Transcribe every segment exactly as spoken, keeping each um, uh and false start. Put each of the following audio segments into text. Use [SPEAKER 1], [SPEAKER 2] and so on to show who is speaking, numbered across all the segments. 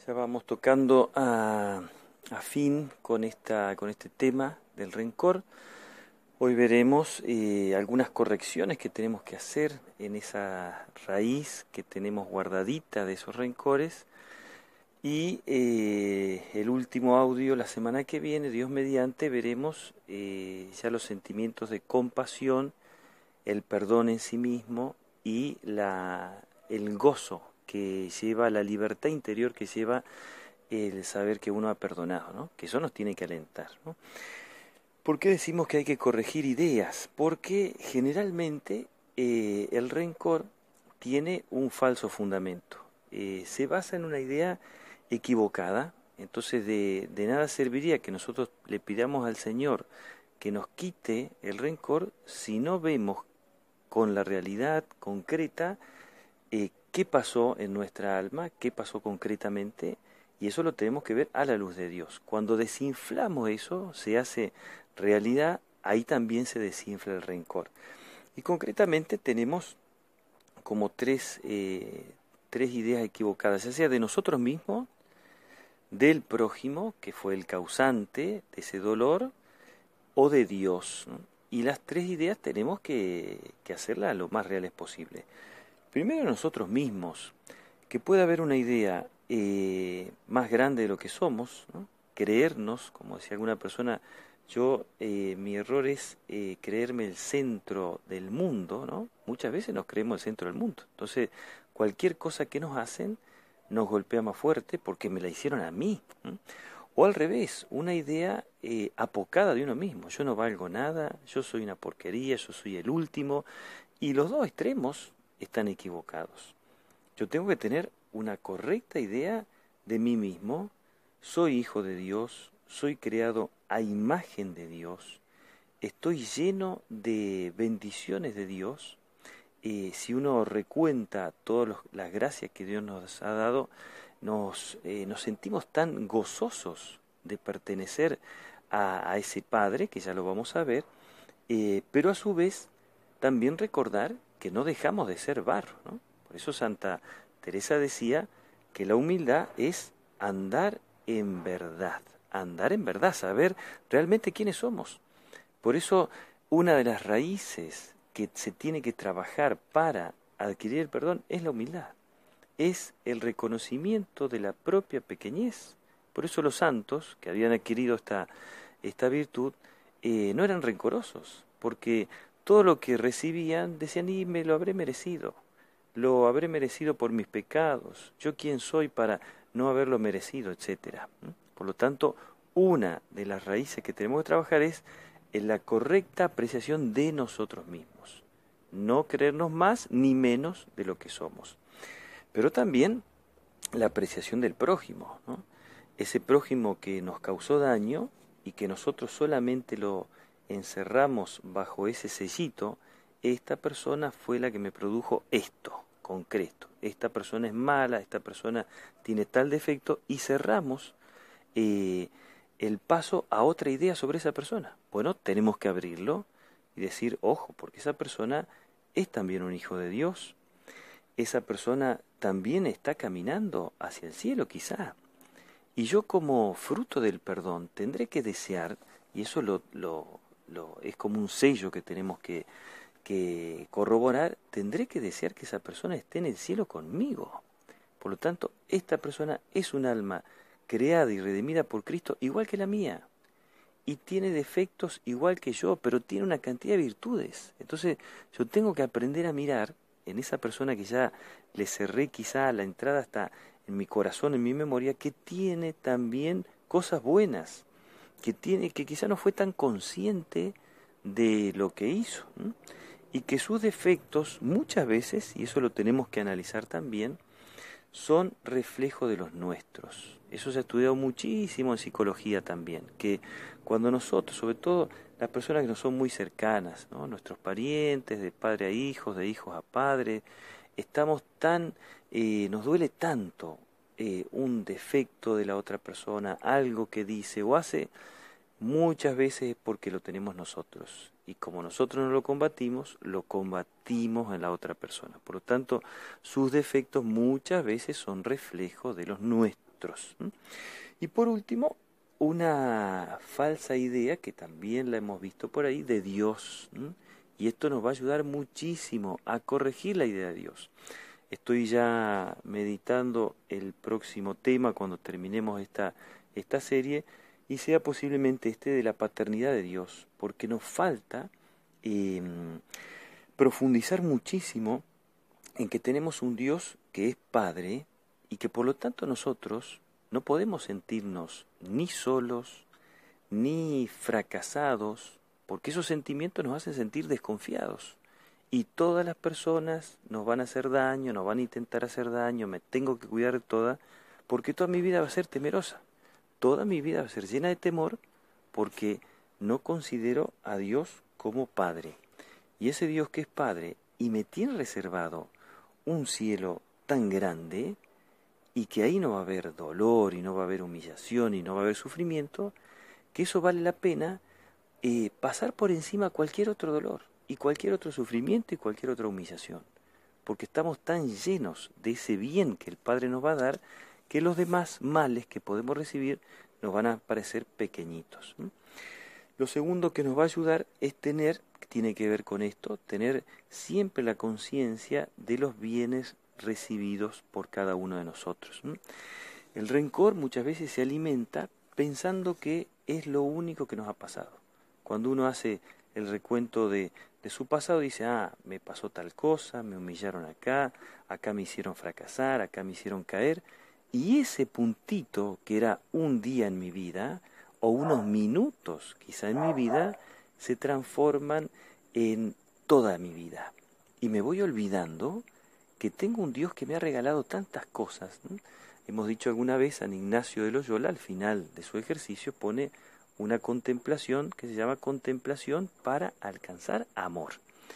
[SPEAKER 1] Ya vamos tocando a, a fin con esta, con este tema del rencor. Hoy veremos eh, algunas correcciones que tenemos que hacer en esa raíz que tenemos guardadita de esos rencores. Y eh, el último audio, la semana que viene, Dios mediante, veremos eh, ya los sentimientos de compasión, el perdón en sí mismo y la, el gozo que lleva, la libertad interior que lleva el saber que uno ha perdonado, ¿no? Que eso nos tiene que alentar, ¿no? ¿Por qué decimos que hay que corregir ideas? Porque generalmente eh, el rencor tiene un falso fundamento. Eh, se basa en una idea equivocada, entonces de, de nada serviría que nosotros le pidamos al Señor que nos quite el rencor si no vemos con la realidad concreta eh, qué pasó en nuestra alma, qué pasó concretamente, y eso lo tenemos que ver a la luz de Dios. Cuando desinflamos eso, se hace realidad, ahí también se desinfla el rencor. Y concretamente tenemos como tres, eh, tres ideas equivocadas, ya sea de nosotros mismos, del prójimo, que fue el causante de ese dolor, o de Dios, ¿no? Y las tres ideas tenemos que, que hacerlas lo más reales posible. Primero nosotros mismos, que puede haber una idea eh, más grande de lo que somos, ¿no? Creernos, como decía alguna persona, yo, eh, mi error es eh, creerme el centro del mundo, ¿no? Muchas veces nos creemos el centro del mundo. Entonces, cualquier cosa que nos hacen nos golpea más fuerte porque me la hicieron a mí, ¿no? O al revés, una idea eh, apocada de uno mismo. Yo no valgo nada, yo soy una porquería, yo soy el último. Y los dos extremos están equivocados. Yo tengo que tener una correcta idea de mí mismo. Soy hijo de Dios, soy creado a imagen de Dios, estoy lleno de bendiciones de Dios. Eh, si uno recuenta todas los- las gracias que Dios nos ha dado, nos, eh, nos sentimos tan gozosos de pertenecer a, a ese Padre, que ya lo vamos a ver, eh, pero a su vez también recordar que no dejamos de ser barro, ¿no? Por eso Santa Teresa decía que la humildad es andar en verdad, andar en verdad, saber realmente quiénes somos. Por eso una de las raíces que se tiene que trabajar para adquirir el perdón es la humildad, es el reconocimiento de la propia pequeñez. Por eso los santos que habían adquirido esta, esta virtud eh, no eran rencorosos, porque todo lo que recibían decían, y me lo habré merecido, lo habré merecido por mis pecados, yo quién soy para no haberlo merecido, etcétera. Por lo tanto, una de las raíces que tenemos que trabajar es en la correcta apreciación de nosotros mismos, no creernos más ni menos de lo que somos. Pero también la apreciación del prójimo, ¿no? Ese prójimo que nos causó daño y que nosotros solamente lo encerramos bajo ese sellito, esta persona fue la que me produjo esto concreto, esta persona es mala, esta persona tiene tal defecto, y cerramos eh, el paso a otra idea sobre esa persona. Bueno, tenemos que abrirlo y decir, ojo, porque esa persona es también un hijo de Dios, esa persona también está caminando hacia el cielo quizá. Y yo como fruto del perdón tendré que desear, y eso lo, lo, lo, es como un sello que tenemos que, que corroborar, tendré que desear que esa persona esté en el cielo conmigo. Por lo tanto, esta persona es un alma creada y redimida por Cristo igual que la mía. Y tiene defectos igual que yo, pero tiene una cantidad de virtudes. Entonces yo tengo que aprender a mirar en esa persona que ya le cerré quizá la entrada hasta en mi corazón, en mi memoria, que tiene también cosas buenas, que tiene, que quizá no fue tan consciente de lo que hizo, ¿no? Y que sus defectos muchas veces, y eso lo tenemos que analizar también, son reflejo de los nuestros. Eso se ha estudiado muchísimo en psicología también, que cuando nosotros, sobre todo las personas que nos son muy cercanas, ¿no? Nuestros parientes, de padre a hijos, de hijos a padres, estamos tan, eh, nos duele tanto eh, un defecto de la otra persona, algo que dice o hace, muchas veces es porque lo tenemos nosotros. Y como nosotros no lo combatimos, lo combatimos en la otra persona. Por lo tanto, sus defectos muchas veces son reflejos de los nuestros. otros. Y por último, una falsa idea que también la hemos visto por ahí de Dios. Y esto nos va a ayudar muchísimo a corregir la idea de Dios. Estoy ya meditando el próximo tema cuando terminemos esta, esta serie y sea posiblemente este de la paternidad de Dios, porque nos falta eh, profundizar muchísimo en que tenemos un Dios que es Padre y que por lo tanto nosotros no podemos sentirnos ni solos ni fracasados, porque esos sentimientos nos hacen sentir desconfiados. Y todas las personas nos van a hacer daño, nos van a intentar hacer daño, me tengo que cuidar de todas, porque toda mi vida va a ser temerosa. Toda mi vida va a ser llena de temor porque no considero a Dios como Padre. Y ese Dios que es Padre y me tiene reservado un cielo tan grande y que ahí no va a haber dolor y no va a haber humillación y no va a haber sufrimiento, que eso vale la pena eh, pasar por encima cualquier otro dolor y cualquier otro sufrimiento y cualquier otra humillación, porque estamos tan llenos de ese bien que el Padre nos va a dar, que los demás males que podemos recibir nos van a parecer pequeñitos. Lo segundo que nos va a ayudar es tener, tiene que ver con esto, tener siempre la conciencia de los bienes recibidos por cada uno de nosotros. El rencor muchas veces se alimenta pensando que es lo único que nos ha pasado. Cuando uno hace el recuento de, de su pasado, dice, ah, me pasó tal cosa, me humillaron acá, acá me hicieron fracasar, acá me hicieron caer, y ese puntito que era un día en mi vida, o unos minutos quizá en mi vida, se transforman en toda mi vida. Y me voy olvidando que tengo un Dios que me ha regalado tantas cosas, ¿no? Hemos dicho alguna vez, San Ignacio de Loyola, al final de su ejercicio, pone una contemplación que se llama contemplación para alcanzar amor.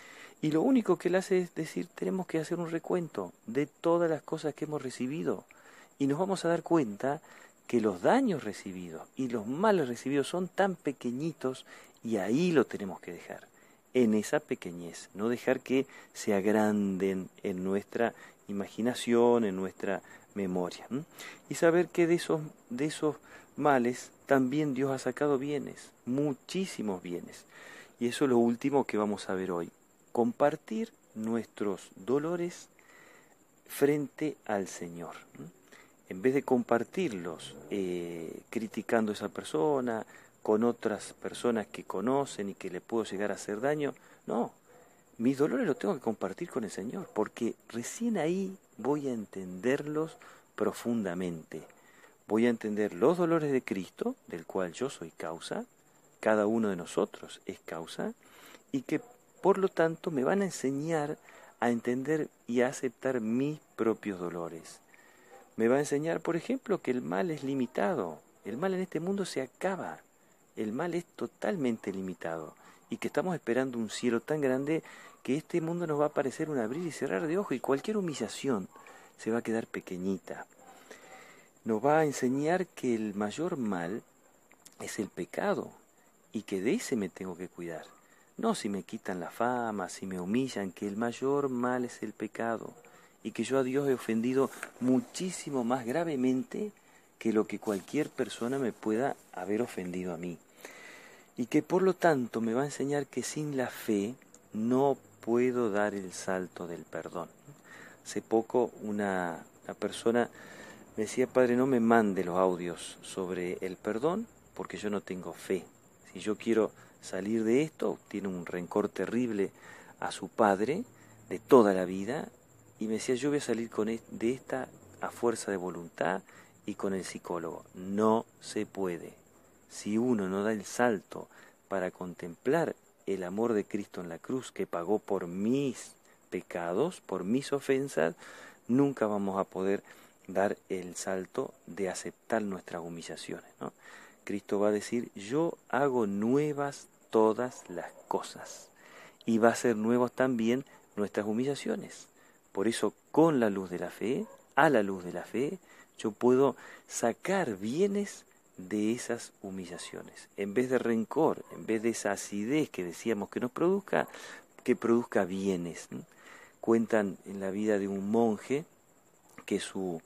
[SPEAKER 1] Y lo único que él hace es decir, tenemos que hacer un recuento de todas las cosas que hemos recibido. Y nos vamos a dar cuenta que los daños recibidos y los males recibidos son tan pequeñitos y ahí lo tenemos que dejar, en esa pequeñez, no dejar que se agranden en nuestra imaginación, en nuestra memoria. ¿m? Y saber que de esos, de esos males también Dios ha sacado bienes, muchísimos bienes. Y eso es lo último que vamos a ver hoy. Compartir nuestros dolores frente al Señor. ¿m? En vez de compartirlos eh, criticando a esa persona, con otras personas que conocen y que le puedo llegar a hacer daño, no, mis dolores los tengo que compartir con el Señor, porque recién ahí voy a entenderlos profundamente. Voy a entender los dolores de Cristo, del cual yo soy causa, cada uno de nosotros es causa, y que por lo tanto me van a enseñar a entender y a aceptar mis propios dolores. Me va a enseñar, por ejemplo, que el mal es limitado, el mal en este mundo se acaba, el mal es totalmente limitado, y que estamos esperando un cielo tan grande que este mundo nos va a parecer un abrir y cerrar de ojos, y cualquier humillación se va a quedar pequeñita. Nos va a enseñar que el mayor mal es el pecado, y que de ese me tengo que cuidar. No si me quitan la fama, si me humillan, que el mayor mal es el pecado, y que yo a Dios he ofendido muchísimo más gravemente que lo que cualquier persona me pueda haber ofendido a mí. Y que por lo tanto me va a enseñar que sin la fe no puedo dar el salto del perdón. Hace poco una, una persona me decía, Padre, no me mande los audios sobre el perdón porque yo no tengo fe. Si yo quiero salir de esto, tiene un rencor terrible a su padre de toda la vida, y me decía, yo voy a salir con de esta a fuerza de voluntad y con el psicólogo. No se puede. Si uno no da el salto para contemplar el amor de Cristo en la cruz, que pagó por mis pecados, por mis ofensas, nunca vamos a poder dar el salto de aceptar nuestras humillaciones, ¿no? Cristo va a decir, yo hago nuevas todas las cosas, y va a ser nuevas también nuestras humillaciones. Por eso, con la luz de la fe, a la luz de la fe, yo puedo sacar bienes de esas humillaciones. En vez de rencor, en vez de esa acidez que decíamos que nos produzca, que produzca bienes. ¿no? Cuentan en la vida de un monje que su,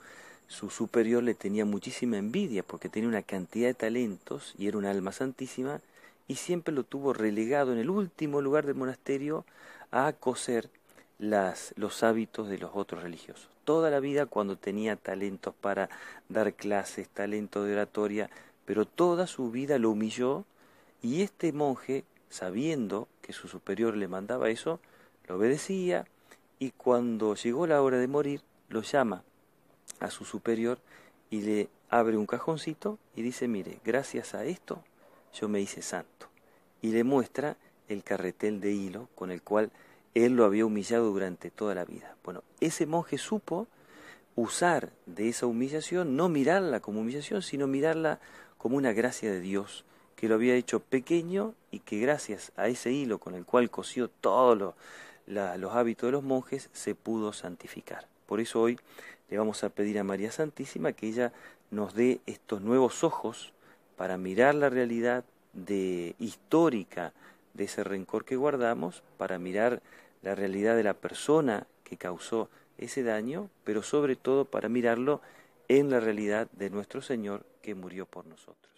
[SPEAKER 1] su superior le tenía muchísima envidia porque tenía una cantidad de talentos y era un alma santísima, y siempre lo tuvo relegado en el último lugar del monasterio a coser las, los hábitos de los otros religiosos. Toda la vida, cuando tenía talentos para dar clases, talentos de oratoria, pero toda su vida lo humilló, y este monje, sabiendo que su superior le mandaba eso, lo obedecía, y cuando llegó la hora de morir, lo llama a su superior y le abre un cajoncito y dice: mire, gracias a esto yo me hice santo. Y le muestra el carretel de hilo con el cual él lo había humillado durante toda la vida. Bueno, ese monje supo usar de esa humillación, no mirarla como humillación, sino mirarla como una gracia de Dios, que lo había hecho pequeño y que gracias a ese hilo con el cual cosió todos lo, la, los hábitos de los monjes, se pudo santificar. Por eso hoy le vamos a pedir a María Santísima que ella nos dé estos nuevos ojos para mirar la realidad de, histórica de ese rencor que guardamos, para mirar la realidad de la persona que causó ese daño, pero sobre todo para mirarlo en la realidad de nuestro Señor que murió por nosotros.